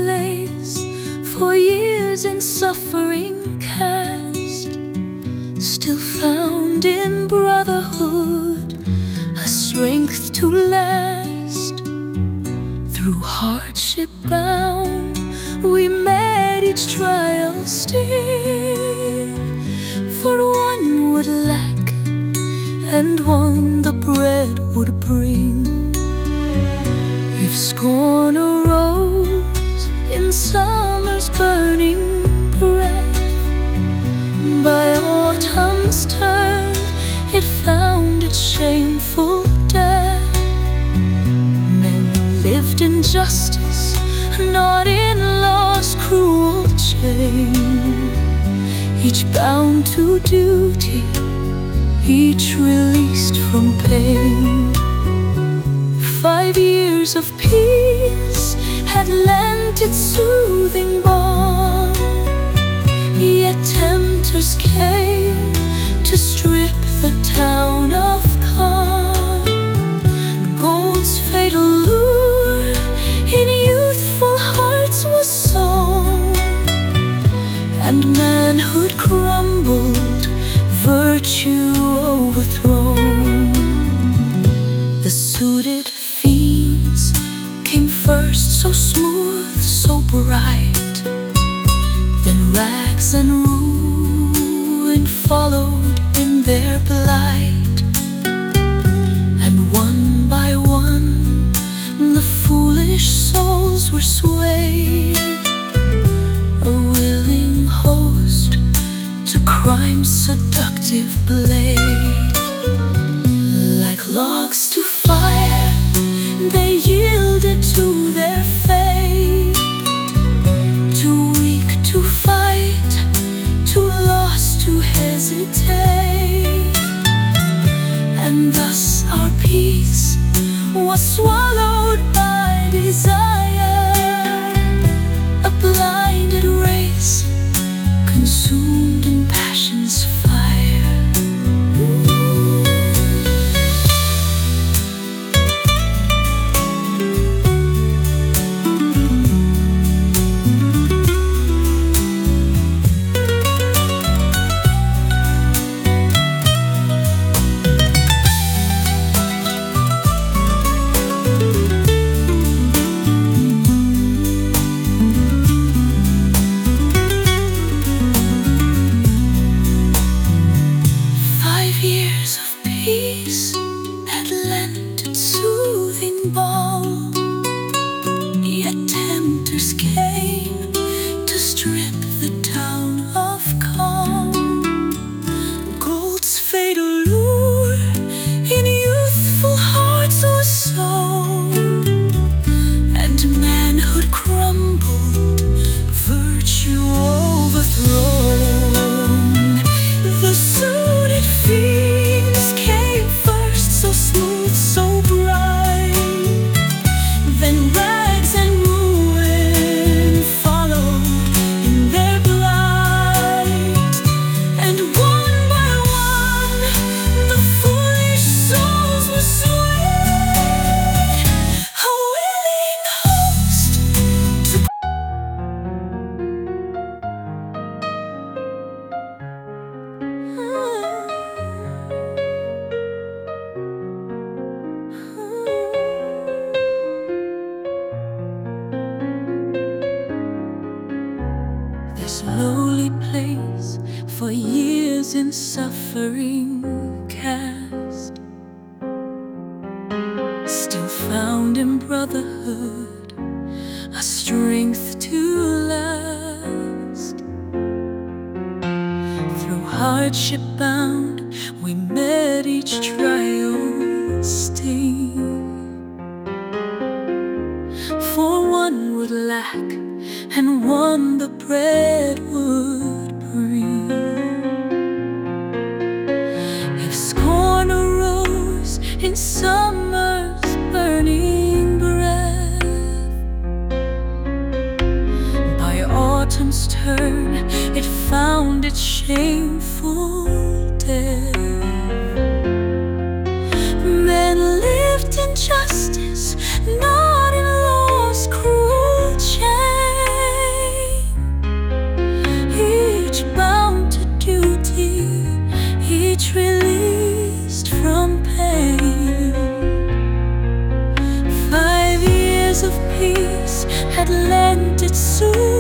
place, for years in suffering cast, still found in brotherhood a strength to last. Through hardship bound, we met each trial still, for one would lack and one the bread would bring. If scorn arose in summer's burning breath, by autumn's turn it found its shameful death. Men lived in justice, not in law's cruel chain, each bound to duty, each released from pain. 5 years of peace had lent its soothing balm, yet tempters came to strip the town of calm. Gold's fatal lure in youthful hearts was sown, and manhood crumbled, virtue overthrown. The suited fiends came first, so smooth, so bright, then rags and ruin followed in their blight. And one by one the foolish souls were swayed, a willing host to crime's seductive blade. Like logs to fire, they yielded to their fate, too weak to fight, too lost to hesitate. And thus our peace was swallowed by desire, a blinded race consumed in passion's fire. Peace had lent its soothing balm, yet tempters came to strip the town of calm. Gold's fatal lure in youthful hearts was sown, and manhood crumbled, virtue overthrown. The suited fiends came first, so smooth, so bright, then rags and ruin followed in their blight. And one by one the foolish souls were swayed, a willing host to this lowly place, for years in suffering cast, still found in brotherhood a strength to last. Through hardship bound, we met each trial sting, for one would lack and one the bread would bring. If scorn arose in summer's burning breath, by autumn's turn it found its shameful death. Men lived in justice, not in law's cruel chain, sent it soon.